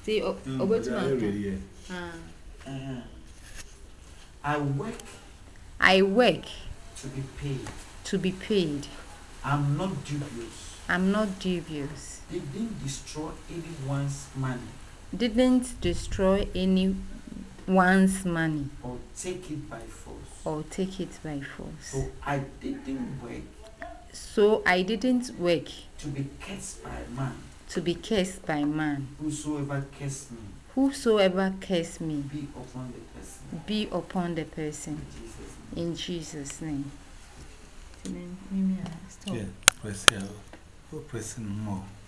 See, about my I work I work to be paid. to be paid. I'm not dubious. I'm not dubious. Didn't destroy anyone's money Didn't destroy anyone's money or take it by force. or take it by force. So I didn't work So I didn't work to be cursed by man. to be cursed by man. Whosoever cursed me, Whosoever curse me, be upon the person. be upon the person. In Jesus' name. In Jesus' name. Yeah, press here. Pressing more.